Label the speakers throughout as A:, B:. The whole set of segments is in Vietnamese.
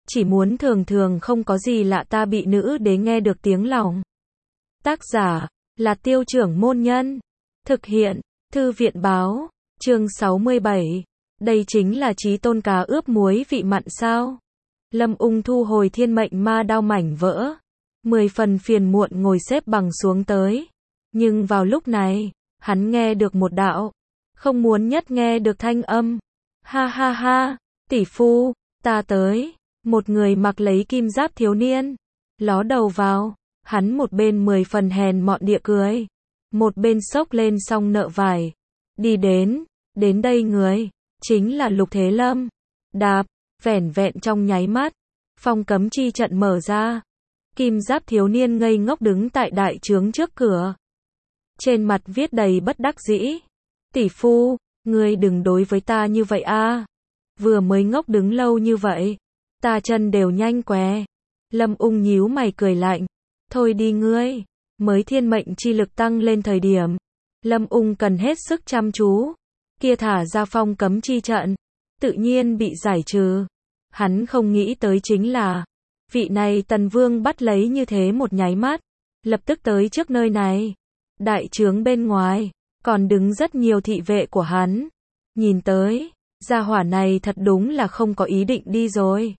A: chỉ muốn thường thường không có gì lạ ta bị nữ đế nghe được tiếng lòng. Tác giả là Tiêu Trưởng Môn Nhân. Thực hiện Thư viện Báo. Chương 67. Đây chính là chí tôn cá ướp muối vị mặn sao? Lâm Ung thu hồi thiên mệnh ma đao mảnh vỡ. 10 phần phiền muộn ngồi xếp bằng xuống tới. Nhưng vào lúc này, hắn nghe được một đạo. Không muốn nhất nghe được thanh âm. Ha ha ha, tỷ phu, ta tới. Một người mặc lấy kim giáp thiếu niên. Ló đầu vào. Hắn một bên 10 phần hèn mọn địa cười. Một bên xốc lên xong nợ vải. Đi đến đây người. Chính là Lục Thế Lâm. Đạp, vẻn vẹn trong nháy mắt. Phong cấm chi trận mở ra. Kim giáp thiếu niên ngây ngốc đứng tại đại trướng trước cửa. Trên mặt viết đầy bất đắc dĩ. Tỷ phu, ngươi đừng đối với ta như vậy a. Vừa mới ngốc đứng lâu như vậy. Ta chân đều nhanh què. Lâm Ung nhíu mày cười lạnh. Thôi đi ngươi. Mới thiên mệnh chi lực tăng lên thời điểm. Lâm Ung cần hết sức chăm chú. Kia thả ra phong cấm chi trận. Tự nhiên bị giải trừ. Hắn không nghĩ tới chính là. Vị này Tần Vương bắt lấy như thế một nháy mắt. Lập tức tới trước nơi này. Đại trướng bên ngoài. Còn đứng rất nhiều thị vệ của hắn. Nhìn tới. Gia hỏa này thật đúng là không có ý định đi rồi.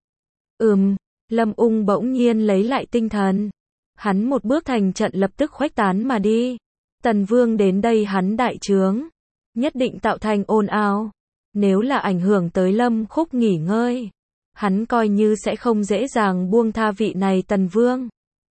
A: Lâm Ung bỗng nhiên lấy lại tinh thần. Hắn một bước thành trận lập tức khuếch tán mà đi. Tần Vương đến đây hắn đại trướng. Nhất định tạo thành ồn ào. Nếu là ảnh hưởng tới Lâm Khúc nghỉ ngơi. Hắn coi như sẽ không dễ dàng buông tha vị này Tần Vương.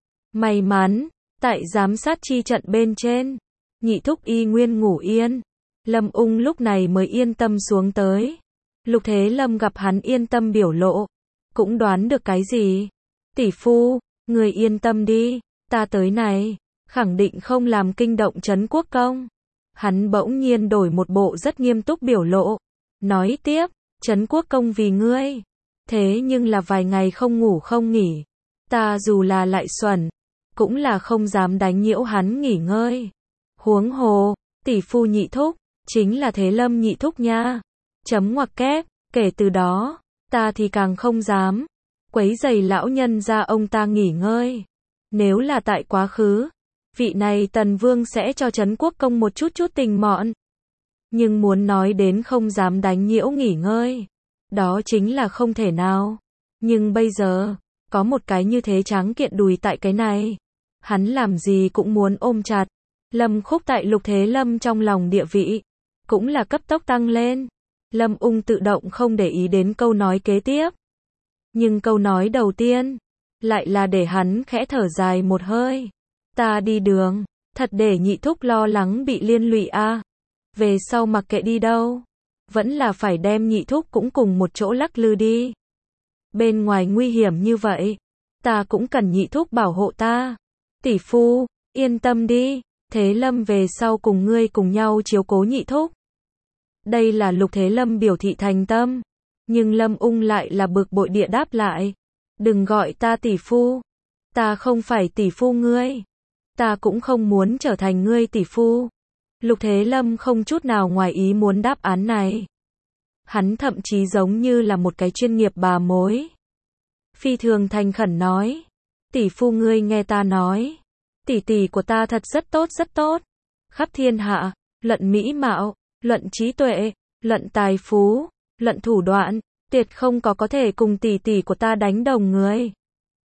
A: May mắn, tại giám sát chi trận bên trên. Nhị thúc y nguyên ngủ yên. Lâm Ung lúc này mới yên tâm xuống tới. Lục Thế Lâm gặp hắn yên tâm biểu lộ. Cũng đoán được cái gì. Tỷ phu, người yên tâm đi. Ta tới này. Khẳng định không làm kinh động Trấn Quốc Công. Hắn bỗng nhiên đổi một bộ rất nghiêm túc biểu lộ. Nói tiếp, Trấn Quốc Công vì ngươi. Thế nhưng là vài ngày không ngủ không nghỉ. Ta dù là lại xuẩn. Cũng là không dám đánh nhiễu hắn nghỉ ngơi. Huống hồ, tỷ phu nhị thúc. Chính là Thế Lâm nhị thúc nha. Chấm ngoặc kép, kể từ đó. Ta thì càng không dám. Quấy rầy lão nhân ra ông ta nghỉ ngơi. Nếu là tại quá khứ. Vị này Tần Vương sẽ cho Trấn Quốc Công một chút tình mọn. Nhưng muốn nói đến không dám đánh nhiễu nghỉ ngơi. Đó chính là không thể nào. Nhưng bây giờ, có một cái như thế tráng kiện đùi tại cái này. Hắn làm gì cũng muốn ôm chặt. Lâm Khúc tại Lục Thế Lâm trong lòng địa vị. Cũng là cấp tốc tăng lên. Lâm Ung tự động không để ý đến câu nói kế tiếp. Nhưng câu nói đầu tiên. Lại là để hắn khẽ thở dài một hơi. Ta đi đường. Thật để nhị thúc lo lắng bị liên lụy a. Về sau mặc kệ đi đâu. Vẫn là phải đem nhị thúc cũng cùng một chỗ lắc lư đi. Bên ngoài nguy hiểm như vậy. Ta cũng cần nhị thúc bảo hộ ta. Tỷ phu, yên tâm đi. Thế Lâm về sau cùng ngươi cùng nhau chiếu cố nhị thúc. Đây là Lục Thế Lâm biểu thị thành tâm. Nhưng Lâm Ung lại là bực bội địa đáp lại. Đừng gọi ta tỷ phu. Ta không phải tỷ phu ngươi. Ta cũng không muốn trở thành ngươi tỷ phu. Lục Thế Lâm không chút nào ngoài ý muốn đáp án này. Hắn thậm chí giống như là một cái chuyên nghiệp bà mối. Phi thường thành khẩn nói. Tỷ phu ngươi nghe ta nói. Tỷ tỷ của ta thật rất tốt. Khắp thiên hạ, luận mỹ mạo, luận trí tuệ, luận tài phú, luận thủ đoạn, tuyệt không có thể cùng tỷ tỷ của ta đánh đồng người.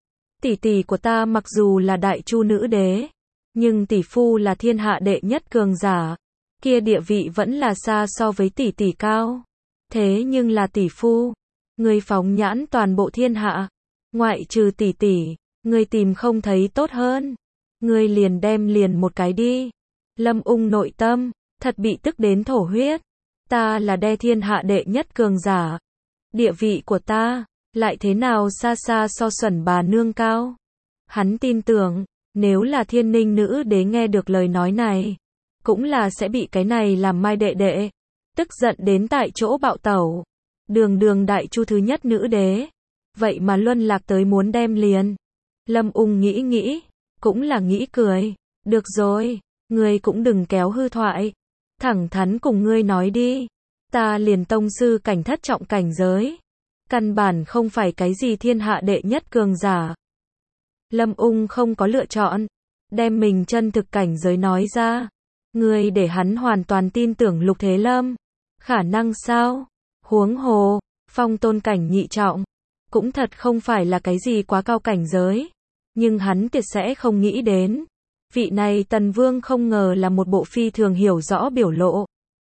A: Tỷ tỷ của ta mặc dù là đại chu nữ đế, nhưng tỷ phu là thiên hạ đệ nhất cường giả, kia địa vị vẫn là xa so với tỷ tỷ cao. Thế nhưng là tỷ phu, người phóng nhãn toàn bộ thiên hạ, ngoại trừ tỷ tỷ, người tìm không thấy tốt hơn. Ngươi liền đem liền một cái đi. Lâm Ung nội tâm, thật bị tức đến thổ huyết. Ta là đe thiên hạ đệ nhất cường giả. Địa vị của ta, lại thế nào xa xa so xuẩn bà nương cao. Hắn tin tưởng, nếu là Thiên Ninh nữ đế nghe được lời nói này, cũng là sẽ bị cái này làm mai đệ đệ. Tức giận đến tại chỗ bạo tẩu. Đường đại chu thứ nhất nữ đế. Vậy mà luân lạc tới muốn đem liền. Lâm Ung nghĩ. Cũng là nghĩ cười. Được rồi, ngươi cũng đừng kéo hư thoại. Thẳng thắn cùng ngươi nói đi. Ta liền tông sư cảnh thất trọng cảnh giới. Căn bản không phải cái gì thiên hạ đệ nhất cường giả. Lâm Ung không có lựa chọn, đem mình chân thực cảnh giới nói ra. Ngươi để hắn hoàn toàn tin tưởng Lục Thế Lâm. Khả năng sao? Huống hồ, phong tôn cảnh nhị trọng, cũng thật không phải là cái gì quá cao cảnh giới. Nhưng hắn tuyệt sẽ không nghĩ đến. Vị này Tần Vương không ngờ là một bộ phi thường hiểu rõ biểu lộ.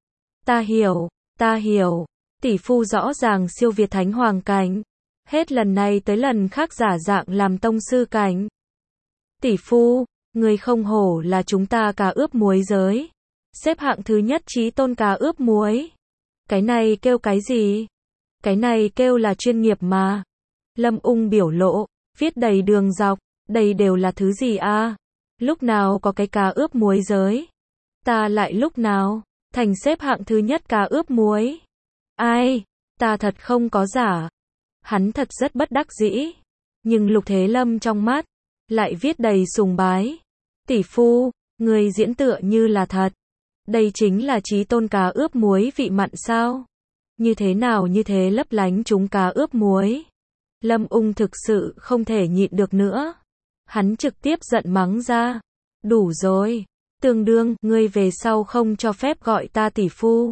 A: Ta hiểu, tỷ phu rõ ràng siêu việt thánh hoàng cảnh. Hết lần này tới lần khác giả dạng làm tông sư cảnh. Tỷ phu, người không hổ là chúng ta cá ướp muối giới. Xếp hạng thứ nhất chí tôn cá ướp muối. Cái này kêu cái gì? Cái này kêu là chuyên nghiệp mà. Lâm Ung biểu lộ, viết đầy đường dọc, đây đều là thứ gì a? Lúc nào có cái cá ướp muối giới? Ta lại lúc nào thành xếp hạng thứ nhất cá ướp muối? Ai, ta thật không có giả. Hắn thật rất bất đắc dĩ. Nhưng Lục Thế Lâm trong mắt lại viết đầy sùng bái. Tỷ phu, người diễn tựa như là thật. Đây chính là chí tôn cá ướp muối vị mặn sao? Như thế nào như thế lấp lánh chúng cá ướp muối? Lâm Ung thực sự không thể nhịn được nữa. Hắn trực tiếp giận mắng ra. Đủ rồi. Tương đương, ngươi về sau không cho phép gọi ta tỷ phu.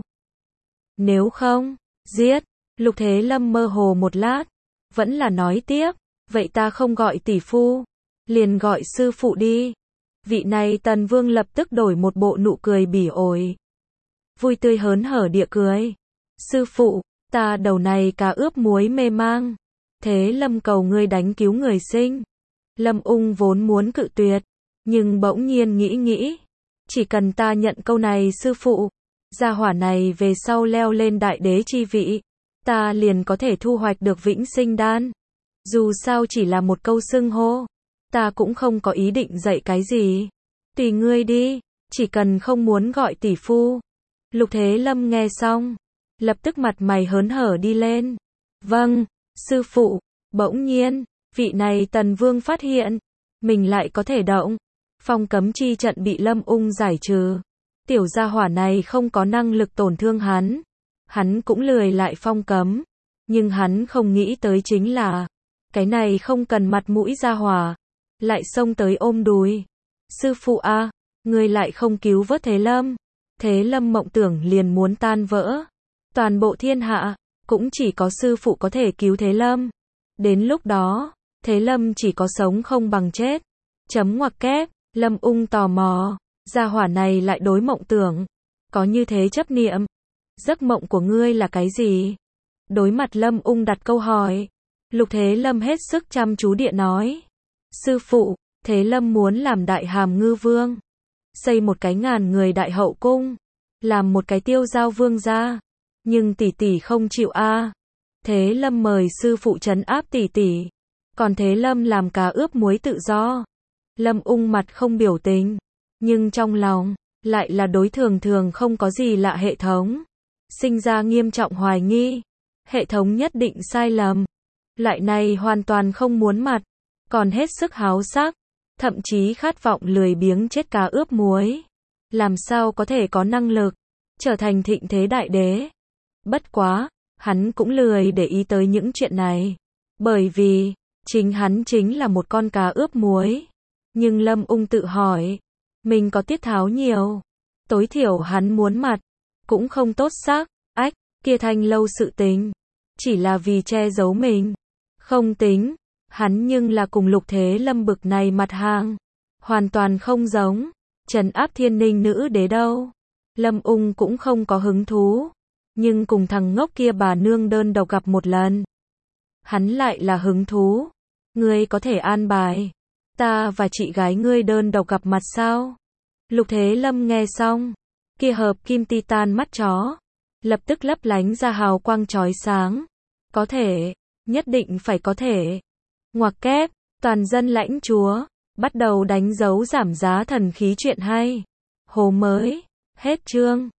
A: Nếu không, giết. Lục Thế Lâm mơ hồ một lát. Vẫn là nói tiếp. Vậy ta không gọi tỷ phu. Liền gọi sư phụ đi. Vị này Tần Vương lập tức đổi một bộ nụ cười bỉ ổi. Vui tươi hớn hở địa cười. Sư phụ, ta đầu này cá ướp muối mê mang. Thế Lâm cầu ngươi đánh cứu người sinh. Lâm Ung vốn muốn cự tuyệt. Nhưng bỗng nhiên nghĩ. Chỉ cần ta nhận câu này sư phụ. Gia hỏa này về sau leo lên đại đế chi vị. Ta liền có thể thu hoạch được vĩnh sinh đan. Dù sao chỉ là một câu xưng hô. Ta cũng không có ý định dạy cái gì. Tùy ngươi đi. Chỉ cần không muốn gọi tỷ phu. Lục Thế Lâm nghe xong. Lập tức mặt mày hớn hở đi lên. Vâng, sư phụ. Bỗng nhiên, vị này Tần Vương phát hiện. Mình lại có thể động. Phong cấm chi trận bị Lâm Ung giải trừ. Tiểu gia hỏa này không có năng lực tổn thương hắn. Hắn cũng lười lại phong cấm. Nhưng hắn không nghĩ tới chính là. Cái này không cần mặt mũi gia hỏa. Lại xông tới ôm đùi. Sư phụ a, ngươi lại không cứu vớt Thế Lâm. Thế Lâm mộng tưởng liền muốn tan vỡ. Toàn bộ thiên hạ, cũng chỉ có sư phụ có thể cứu Thế Lâm. Đến lúc đó, Thế Lâm chỉ có sống không bằng chết. Chấm ngoặc kép, Lâm Ung tò mò. Gia hỏa này lại đối mộng tưởng. Có như thế chấp niệm. Giấc mộng của ngươi là cái gì? Đối mặt Lâm Ung đặt câu hỏi. Lục Thế Lâm hết sức chăm chú địa nói. Sư phụ, Thế Lâm muốn làm đại hàm ngư vương. Xây một cái 1000 người đại hậu cung. Làm một cái tiêu giao vương gia. Nhưng tỷ tỷ không chịu a. Thế Lâm mời sư phụ trấn áp tỷ tỷ. Còn Thế Lâm làm cá ướp muối tự do. Lâm Ung mặt không biểu tình. Nhưng trong lòng, lại là đối thường không có gì lạ hệ thống. Sinh ra nghiêm trọng hoài nghi. Hệ thống nhất định sai lầm. Loại này hoàn toàn không muốn mặt. Còn hết sức háo sắc. Thậm chí khát vọng lười biếng chết cá ướp muối. Làm sao có thể có năng lực trở thành thịnh thế đại đế. Bất quá, hắn cũng lười để ý tới những chuyện này. Bởi vì, chính hắn chính là một con cá ướp muối. Nhưng Lâm Ung tự hỏi, mình có tiết tháo nhiều. Tối thiểu hắn muốn mặt, cũng không tốt xác. Ách, kia thanh lâu sự tình. Chỉ là vì che giấu mình. Không tính, hắn nhưng là cùng Lục Thế Lâm bực này mặt hàng. Hoàn toàn không giống. Trấn áp thiên ninh nữ đế đâu. Lâm Ung cũng không có hứng thú. Nhưng cùng thằng ngốc kia bà nương đơn độc gặp một lần. Hắn lại là hứng thú. Ngươi có thể an bài. Ta và chị gái ngươi đơn độc gặp mặt sao? Lục Thế Lâm nghe xong. Kia hợp kim titan mắt chó. Lập tức lấp lánh ra hào quang chói sáng. Có thể. Nhất định phải có thể. Ngoặc kép. Toàn dân lãnh chúa. Bắt đầu đánh dấu giảm giá thần khí chuyện hay. Hồ mới. Hết chương.